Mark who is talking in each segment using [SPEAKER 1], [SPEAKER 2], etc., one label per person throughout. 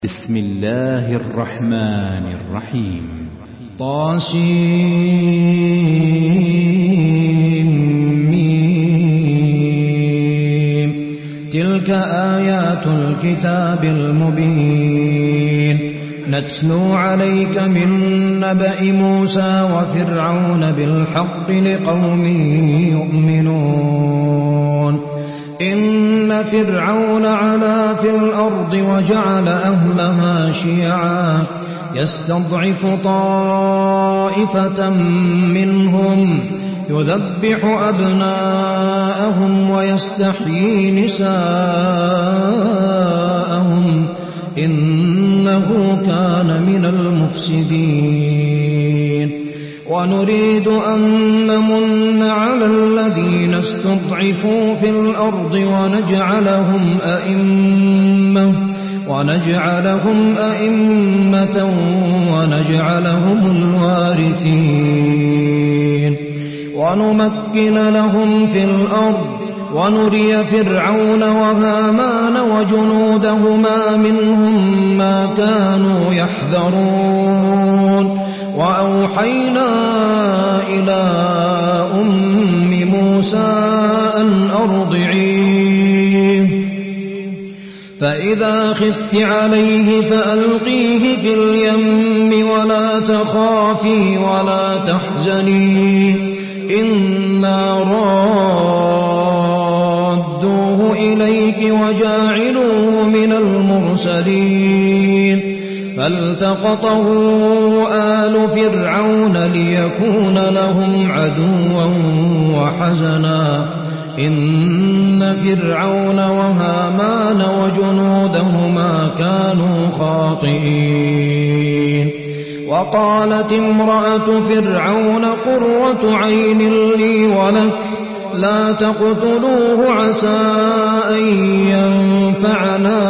[SPEAKER 1] بسم الله الرحمن الرحيم. طاسيم. تلك آيات الكتاب المبين نتلو عليك من نبأ موسى وفرعون بالحق لقوم يؤمنون. إن فرعون علا في الأرض وجعل أهلها شيعا يستضعف طائفة منهم يذبح أبناءهم ويستحيي نساءهم إنه كان من المفسدين. ونريد أن نمن على الذين استضعفوا في الأرض ونجعلهم أئمة ونجعلهم الوارثين ونمكن لهم في الأرض ونري فرعون وهامان وجنودهما منهم ما كانوا يحذرون. وأوحينا إلى أم موسى أن أرضعيه فإذا خفت عليه فألقيه في اليم ولا تخافي ولا تحزني إنا رادوه إليك وجاعلوه من المرسلين. فالتقطه آل فرعون ليكون لهم عدوا وحزنا إن فرعون وهامان وجنودهما كانوا خاطئين. وقالت امرأة فرعون قرة عين لي ولك لا تقتلوه عسى أن ينفعنا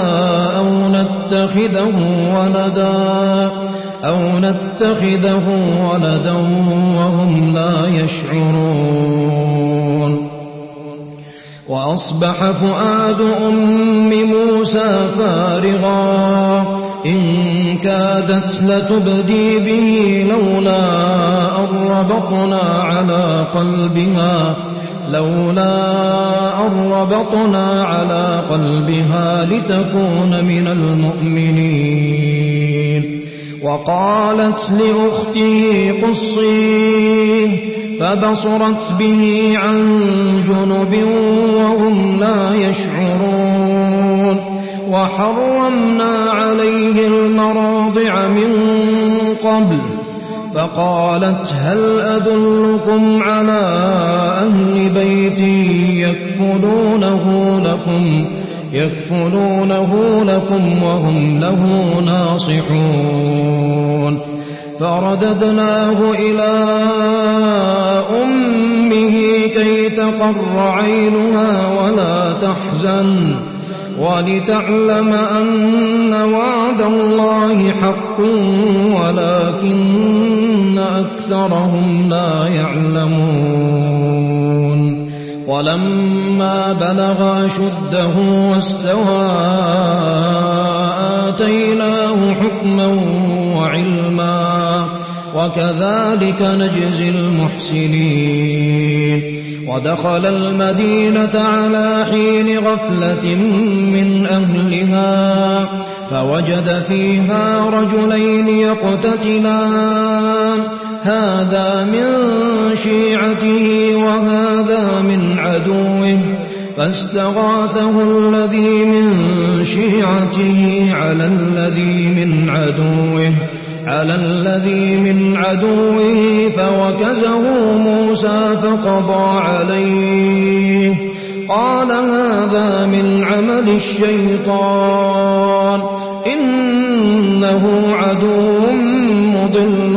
[SPEAKER 1] أو نتخذه ولدا وهم لا يشعرون. وأصبح فؤاد أم موسى فارغا إن كادت لتبدي به لولا أن ربطنا على قلبها لتكون من المؤمنين. وقالت لأخته قصيه فبصرت به عن جنب وهم لا يشعرون. وحرمنا عليه المراضع من قبل فقالت هل أدلكم على أهل بيت يكفلونه لكم وهم له ناصحون. فرددناه إلى أمه كي تقر عينها ولا تحزن ولتعلم أن وعد الله حق ولكن أكثرهم لا يعلمون. ولما بلغ أشده واستوى آتيناه حكما وعلما وكذلك نجزي المحسنين. ودخل المدينة على حين غفلة من أهلها فوجد فيها رجلين يقتتلان هذا من شيعته وهذا من عدوه فاستغاثه الذي من شيعته على الذي من عدوه فوكزه موسى فقضى عليه قال هذا من عمل الشيطان إنه عدو مضل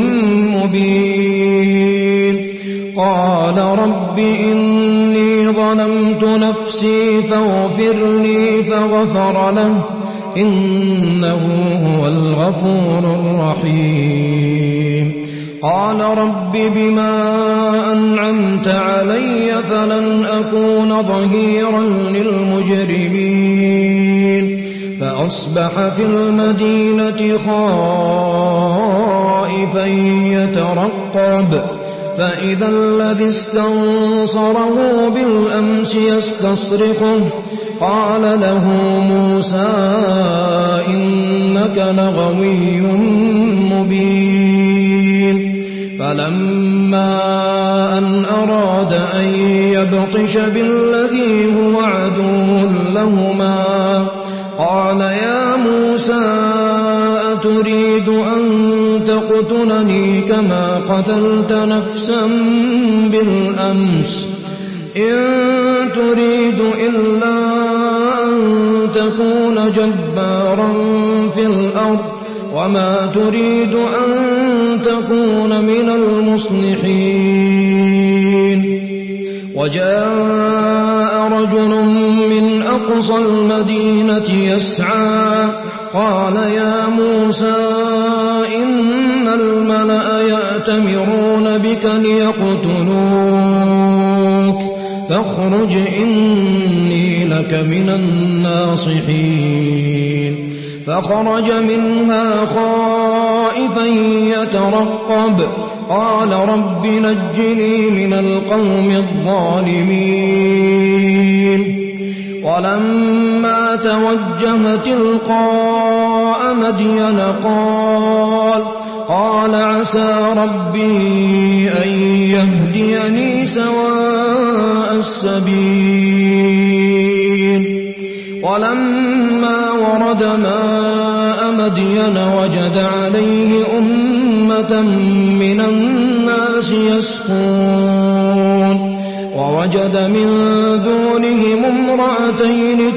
[SPEAKER 1] مبين. قال رب إني ظلمت نفسي فاغفر لي فغفر له إنه هو الغفور الرحيم. قال رب بما أنعمت علي فلن أكون ظهيرا للمجرمين فأصبح في المدينة خائفا يترقب فإذا الذي استنصره بالأمس يستصرخه قال له موسى إنك لغوي مبين فلما أن أراد أن يبطش بالذي هو عدو لهما قال يا موسى أتريد أن تقتلني كما قتلت نفسا بالأمس إن تريد إلا أن تكون جبارا في الأرض وما تريد أن تكون من المصلحين وجاء رجل من أقصى المدينة يسعى قال يا موسى إن الملأ يأتمرون بك ليقتلوك فاخرج إني لك من الناصحين فخرج منها خائفا يترقب قال رب نجني من القوم الظالمين ولما توجه تلقاء مدين قال عسى ربي أن يهديني سواء السبيل ولما ورد ماء مدين وجد عليه أمة من الناس يسقون ووجد من دونهم امرأتين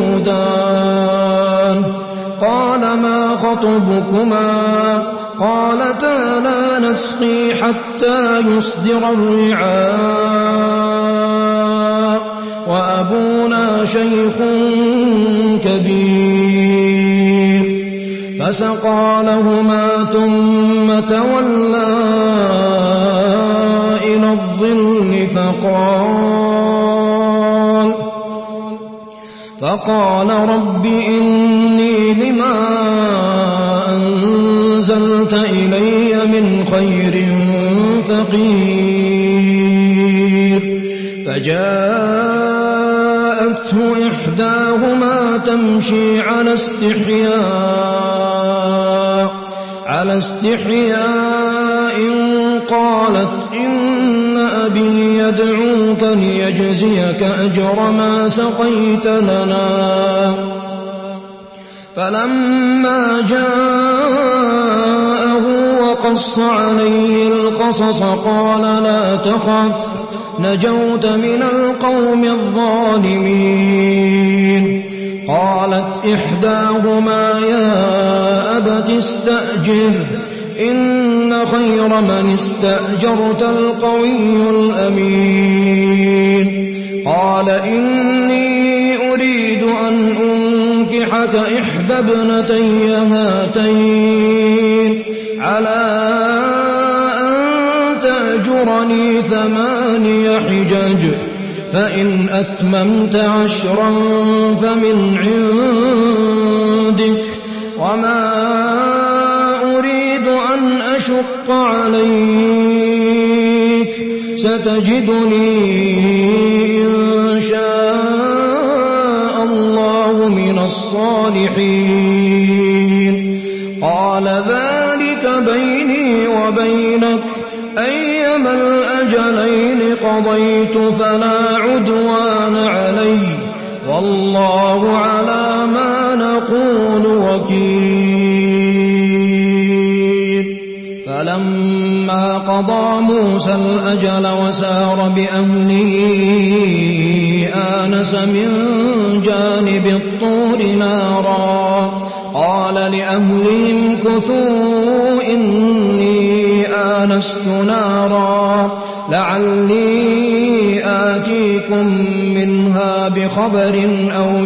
[SPEAKER 1] تذودان قال ما خطبكما قالتا لا نسقي حتى يصدر الرعاء وأبونا شيخ كبير فسقى لهما ثم تولى إلى الظل فقال رب إني لما أنزلت إلي من خير فقير فجاءته إحداهما تمشي على استحياء قالت إن أبي يدعوك ليجزيك أجر ما سقيت لنا فلما جاءه وقص عليه القصص قال لا تخف نجوت من القوم الظالمين قالت إحداهما يا أبت استأجره إن خير من استأجرت القوي الأمين قال إني أريد أن أنكحك إحدى ابنتي هاتين على أن تأجرني 8 حجج فإن أتممت 10 فمن عندك وما أريد أن أشق عليك ستجدني إن شاء الله من الصالحين قال ذلك بيني وبينك أيما الأجلين قضيت فلا عدوان علي والله على ما نقول وكيل فلما قضى موسى الأجل وسار بأهله آنس من جانب الطور نارا قال لأهلهم كثوا إني آنست نارا لعلي آتيكم منها بخبر أو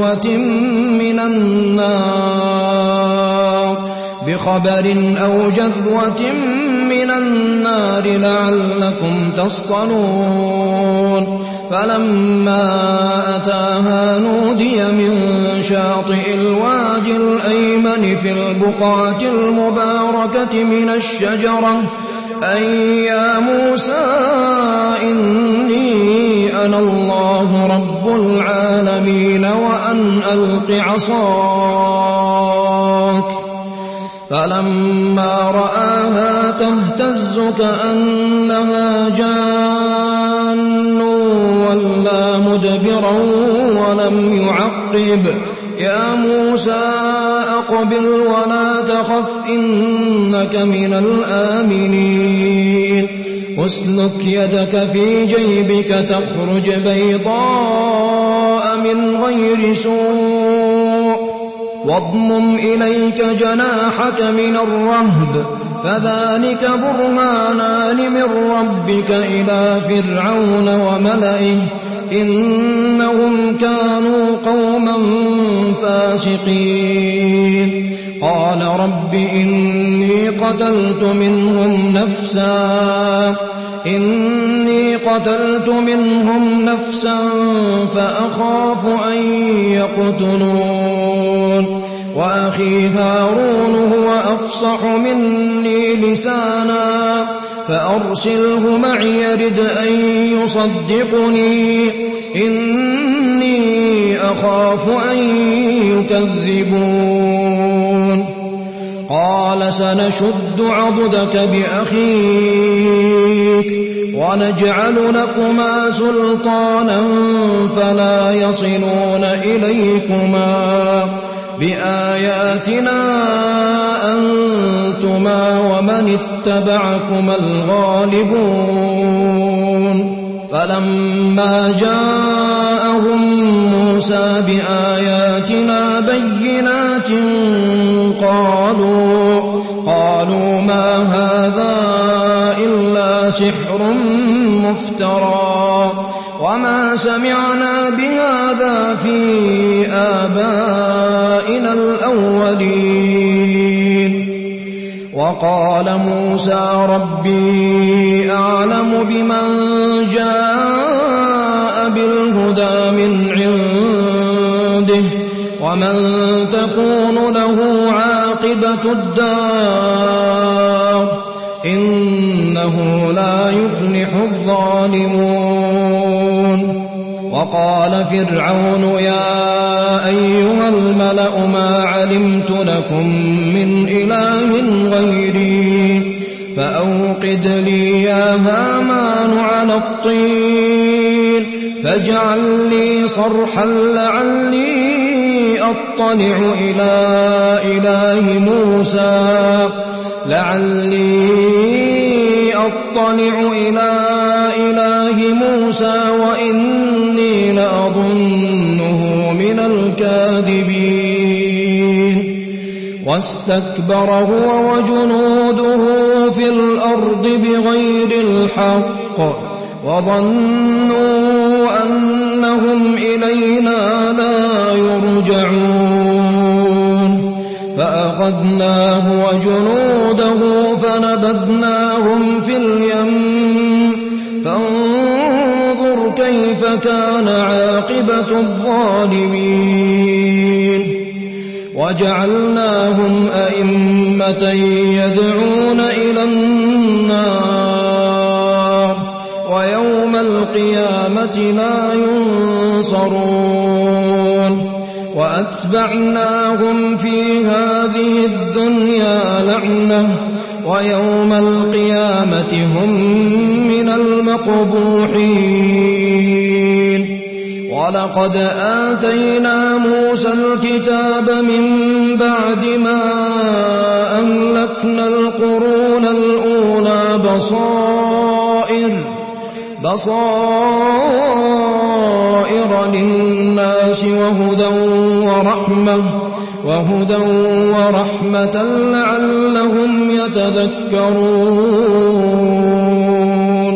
[SPEAKER 1] جذوة من النار لعلكم تصطلون فلما أتاها نودي من شاطئ الوادي الأيمن في البقعة المباركة من الشجرة أن يا موسى إني أنا الله رب العالمين وأن ألق عصاك. فلما رآها تهتز كأنها جان ولا مدبرا ولم يعقب. يا موسى أقبل ولا تخف إنك من الآمنين. اسلك يدك في جيبك تخرج بيضاء من غير سوء واضمم إليك جناحك من الرهب فذلك برهانان من ربك إلى فرعون وملئه إنهم كانوا قوما فاسقين. قال رب إني قتلت منهم نفسا فأخاف أن يقتلون وأخي هارون هو أفصح مني لسانا فأرسله معي يرد أن يصدقني إني أخاف أن يكذبون. قال سنشد عضدك بأخيك ونجعل لكما سلطانا فلا يصلون إليكما بآياتنا أنتما ومن اتبعكما الغالبون. فلما جاءهم موسى بآياتنا بينات قالوا ما هذا إلا سحر مفترى وما سمعنا بهذا في آبائنا الأولين. وقال موسى ربي أعلم بمن جاء بالهدى من عنده ومن تكون له عاقبة الدار إنه لا يفلح الظالمون. وقال فرعون يا أيها الملأ ما علمت لكم من إله غيري فأوقد لي يا هامان على الطين فاجعل لي صرحا لعلي أطلع إلى إله موسى وإني لأظنه من الكاذبين. واستكبر هو وجنوده في الأرض بغير الحق وظنوا أنهم إلينا لا يرجعون. فأخذناه وجنوده فنبذناهم في اليم فانظر كيف كان عاقبة الظالمين. وجعلناهم أئمة يدعون إلى النار ويوم القيامة لا ينصرون. وأتبعناهم في هذه الدنيا لعنة ويوم القيامة هم من المقبوحين. ولقد آتينا موسى الكتاب من بعد ما أهلكنا القرون الأولى بصائر للناس وهدى ورحمة لعلهم يتذكرون.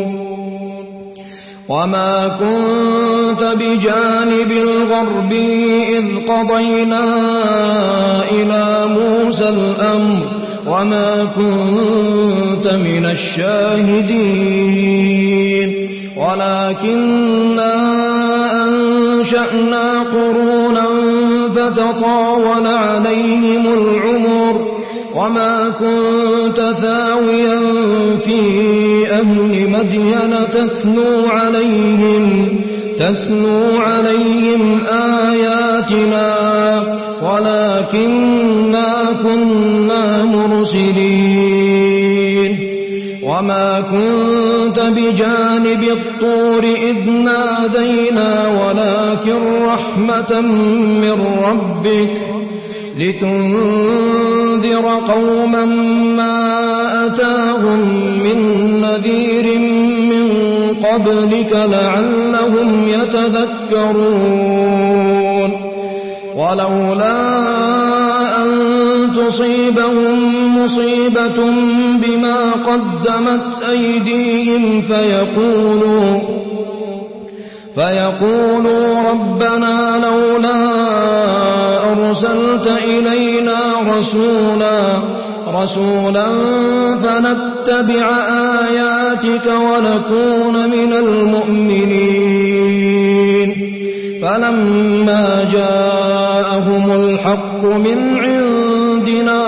[SPEAKER 1] وما كنت بجانب الغرب إذ قضينا إلى موسى الأمر وما كنت من الشاهدين. ولكننا أنشأنا قرونا فتطاول عليهم العمر وما كنت ثاويا في أهل مدين تتلو عليهم آياتنا ولكننا كنا مرسلين وما كنت بجانب الطور إذ نادينا ولكن رحمة من ربك لتنذر قوما ما أتاهم من نذير من قبلك لعلهم يتذكرون ولولا أن تصيبهم مصيبة بما قدمت أيديهم فيقولوا ربنا لولا أرسلت إلينا رسولا فنتبع آياتك ونكون من المؤمنين فلما جاءهم الحق من عندنا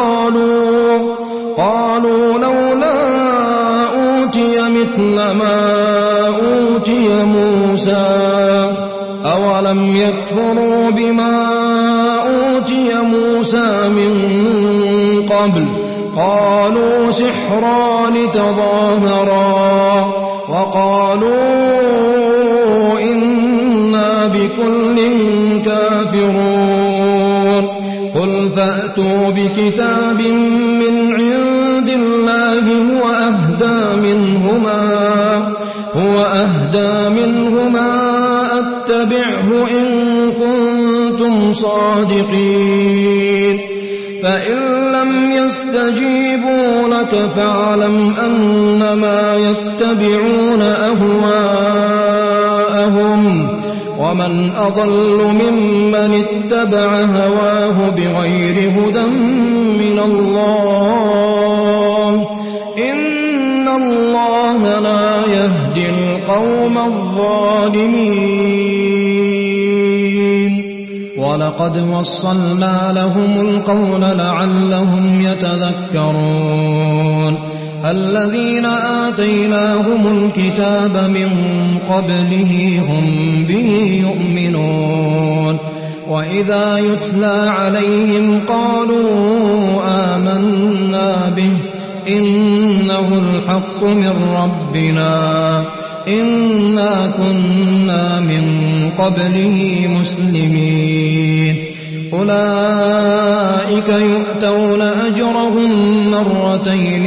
[SPEAKER 1] قالوا لولا أوتي مثل ما أوتي موسى أولم يكفروا بما أوتي موسى من قبل قالوا سحران تظاهرا وقالوا إنا بكل كافرون قل فأتوا بكتاب من عند الله هو أهدى منهما أتبعه إن كنتم صادقين فإن لم يستجيبوا لك فاعلم أنما يتبعون أهواءهم ومن أضل ممن اتبع هواه بغير هدى من الله إن الله لا يهدي القوم الظالمين ولقد وصلنا لهم القول لعلهم يتذكرون الذين آتيناهم الكتاب من قبله هم به يؤمنون وإذا يتلى عليهم قالوا آمنا به إنه الحق من ربنا إنا كنا من قبله مسلمين أولئك يؤتون أجرهم مرتين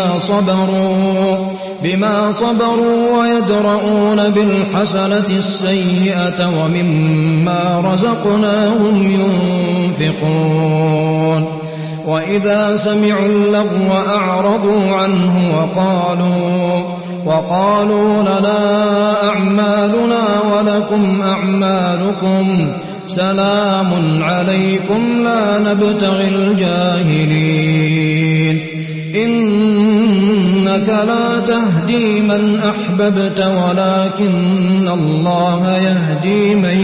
[SPEAKER 1] بما صبروا ويدرؤون بالحسنة السيئة ومما رزقناهم ينفقون وإذا سمعوا اللغو أعرضوا عنه وقالوا لنا أعمالنا ولكم أعمالكم سلام عليكم لا نبتغي الجاهلين إنك لا تهدي من أحببت ولكن الله يهدي من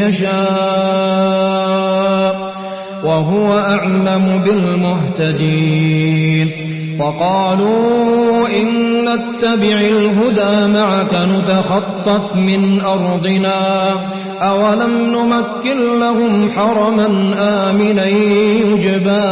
[SPEAKER 1] يشاء وهو أعلم بالمهتدين وقالوا إن نتبع الهدى معك نتخطف من أرضنا أولم نمكن لهم حرما آمنا يجبى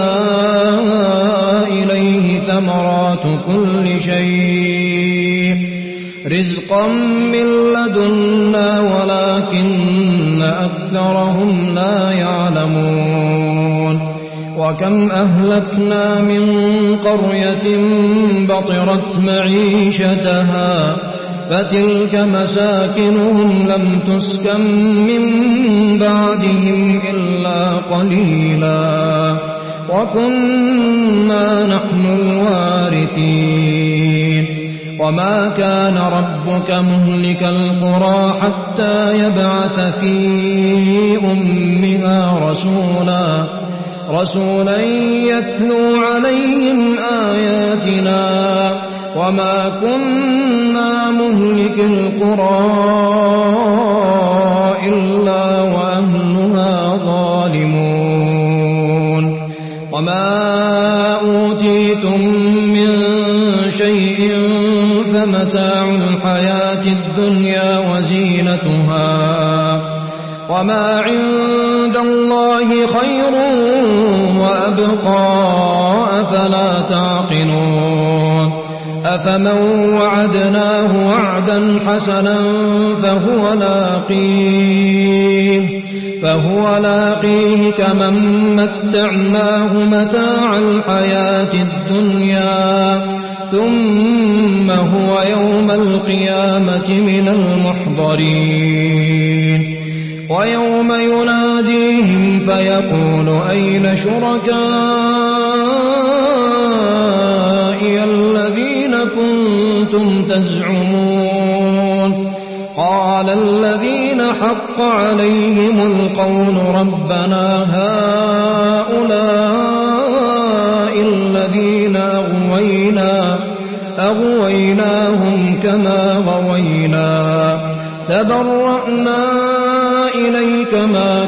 [SPEAKER 1] إليه ثمرات كل شيء رزقا من لدنا ولكن أكثرهم لا يعلمون وكم أهلكنا من قرية بطرت معيشتها فتلك مساكنهم لم تسكن من بعدهم إلا قليلا وكنا نحن الوارثين وما كان ربك مهلك القرى حتى يبعث في أمها رسولا يتلو عليهم آياتنا وما كنا مهلك القرى إلا وأهلها ظالمون وما أوتيتم من شيء فمتاع الحياة الدنيا وزينتها وما عند الله خير وأبقى أفلا تعقلون أفمن وعدناه وعدا حسنا فهو لاقيه كمن متعناه متاع الحياة الدنيا ثم هو يوم القيامة من المحضرين ويوم يناديهم فيقول أين شركائي الذين كنتم تزعمون قال الذين حق عليهم القول ربنا هؤلاء الذين أغويناهم كما غوينا تبرأنا إليك ما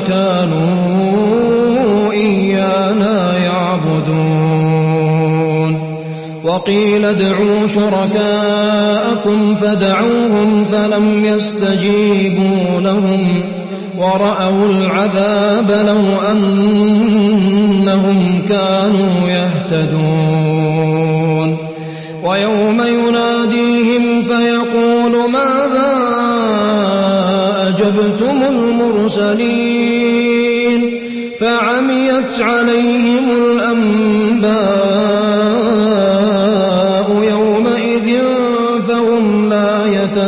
[SPEAKER 1] كانوا إيانا يعبدون وقيل ادعوا شركاءكم فدعوهم فلم يستجيبوا لهم ورأوا العذاب لو أنهم كانوا يهتدون ويوم يناديهم فيقول ماذا أجبتم المرسلين فعميت عليهم الأنباء يومئذ فهم لا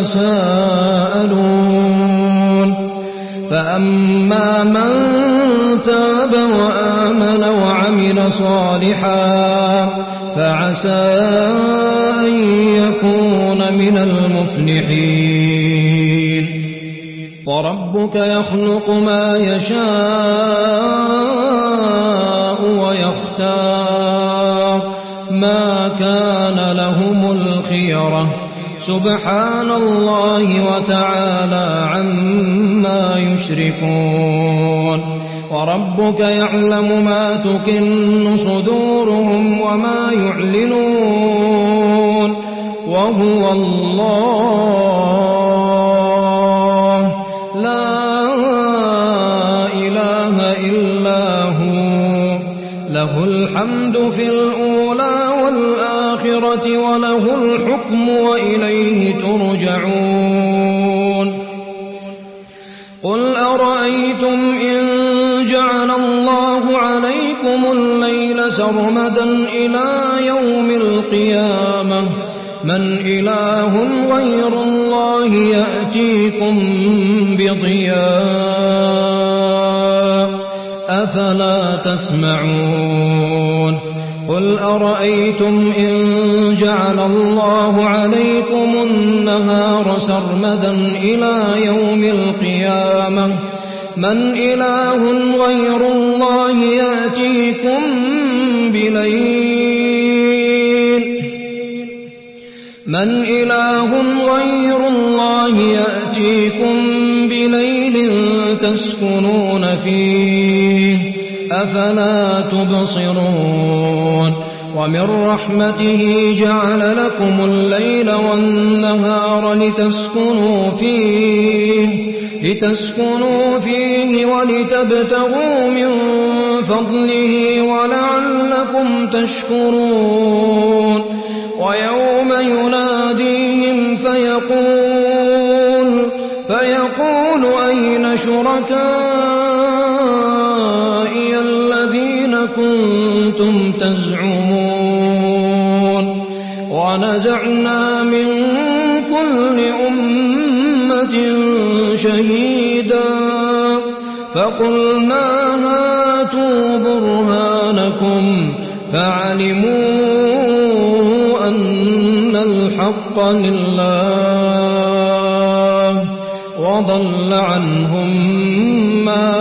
[SPEAKER 1] يتساءلون فأما من تاب وآمن وعمل صالحا فعسى أن يكون من المفلحين وربك يخلق ما يشاء ويختار ما كان لهم الخيرة سبحان الله وتعالى عما يشركون وربك يعلم ما تكن صدورهم وما يعلنون وهو الله لا إله إلا هو له الحمد في الأولى والآخرة وله الحكم وإليه ترجعون قل أرأيتم إن جعل الله عليكم الليل سرمدا إلى يوم القيامة من إله غير الله يأتيكم بضياء أفلا تسمعون قل أرأيتم إن جعل الله عليكم النهار سرمدا إلى يوم القيامة من إله غير الله يأتيكم بليل من إله غير الله يأتيكم بليل تسكنون فيه أفلا تبصرون ومن رحمته جعل لكم الليل والنهار لتسكنوا فيه ولتبتغوا من فضله ولعلكم تشكرون ويوم يناديهم فيقول أين شركائي الذين كنتم تزعمون ونزعنا من كل أمة شهيدا فقلنا هاتوا برهانكم فعلموا أن الحق لله وضل عنهم ما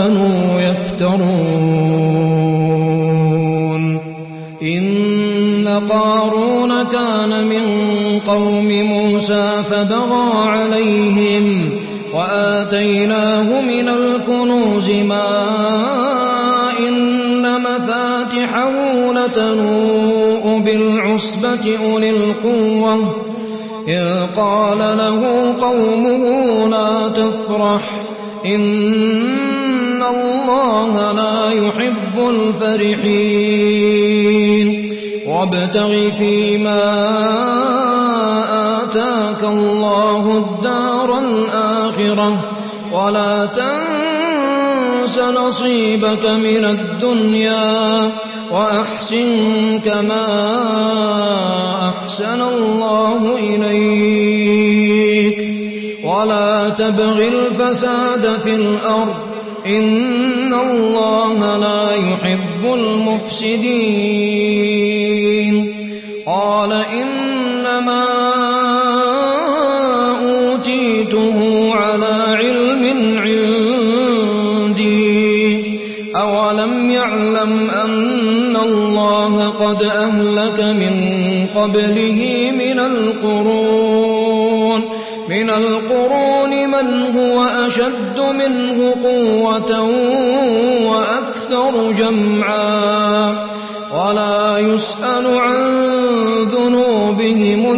[SPEAKER 1] كانوا يفترون إن قارون كان من قوم موسى فبغى عليهم وآتيناه من الكنوز ما إن مفاتحه لتنوء بالعصبة أولي القوة إذ قال له قومه لا تفرح إن الله لا يحب الفرحين وابتغ فيما آتاك الله الدار الآخرة ولا تنس نصيبك من الدنيا وأحسن كما أحسن الله إليك ولا تبغ الفساد في الأرض إن الله لا يحب المفسدين قال إنما أوتيته على علم عندي أولم يعلم أن الله قد أهلك من قبله من القرون من هو أشد منه قوة وأكثر جمعا ولا يسأل عن ذنوبهم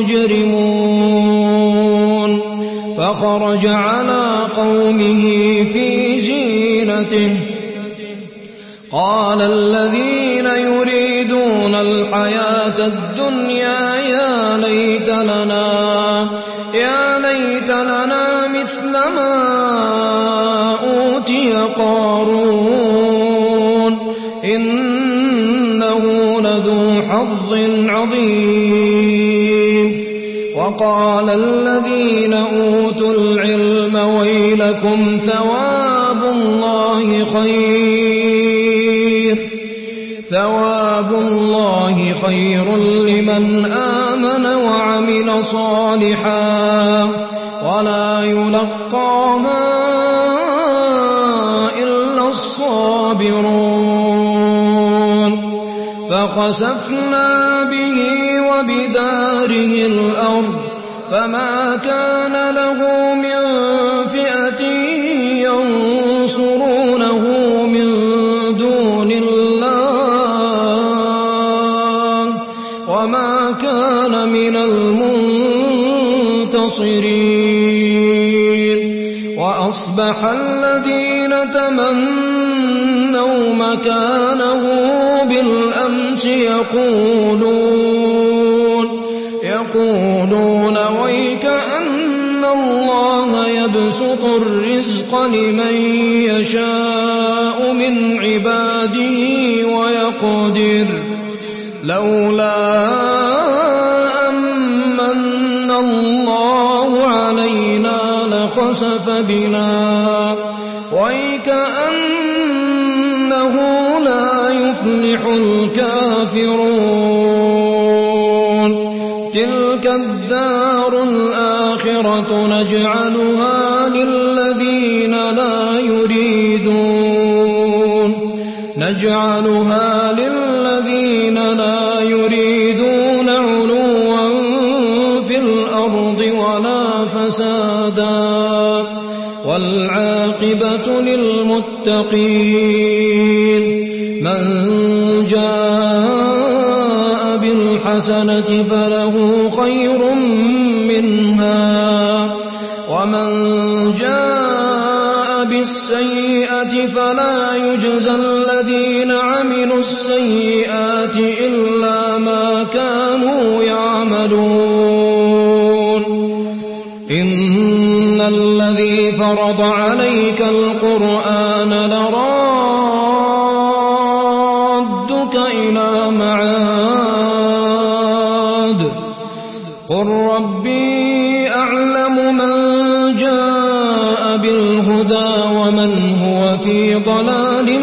[SPEAKER 1] المجرمون فخرج على قومه في زينته قال الذين يريدون الحياة الدنيا يا ليت لنا مثل ما أوتي قارون إنه لذو حظ عظيم وقال الذين أوتوا العلم ويلكم ثواب الله خير لمن آمن وعمل صالحا ولا يلقاها إلا الصابرون فخسفنا به وبداره الأرض فما كان له من فئة ينصرونه من دون الله وما كان من المنتصرين وأصبح الذين تمنوا مكانه بالأمس يقولون ويك أن الله يبسط الرزق لمن يشاء من عباده ويقدر لولا أمن الله علينا لخسف بنا ويك أنه لا يفلح الكافرون تلك الدار الآخرة نجعلها للذين لا يريدون علوا في الأرض ولا فسادا والعاقبة للمتقين من جاء بالحسنة فله خير منها ومن جاء بالسيئة فلا يجزى الذين عملوا السيئات إلا ما كانوا يعملون إن الذي فرض عليك القرآن لرادك إلى معاد قل ربي أعلم من جاء بالهدى ومن هو في ضلال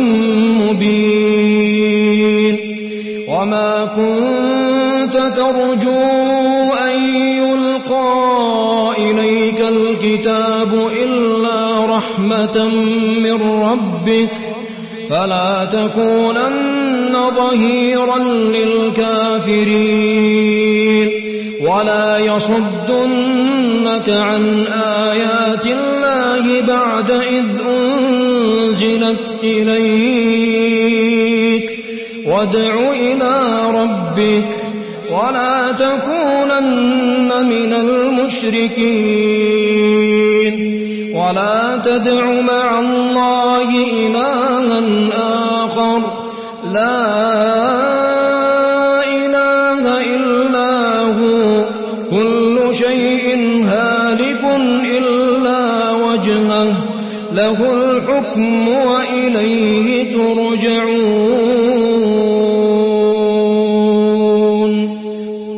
[SPEAKER 1] مبين وما كنت ترجو أن يلقى إليك الكتاب إلا رحمة من ربك فلا تكونن ظهيرا للكافرين ولا يصدنك عن آيات الله بعد إذ أنزلت إليك وادع إلى ربك ولا تكونن من المشركين ولا تدع مع الله إلها آخر لا إله إلا هو كل شيء هالك إلا وجهه له الحكم وإليه ترجعون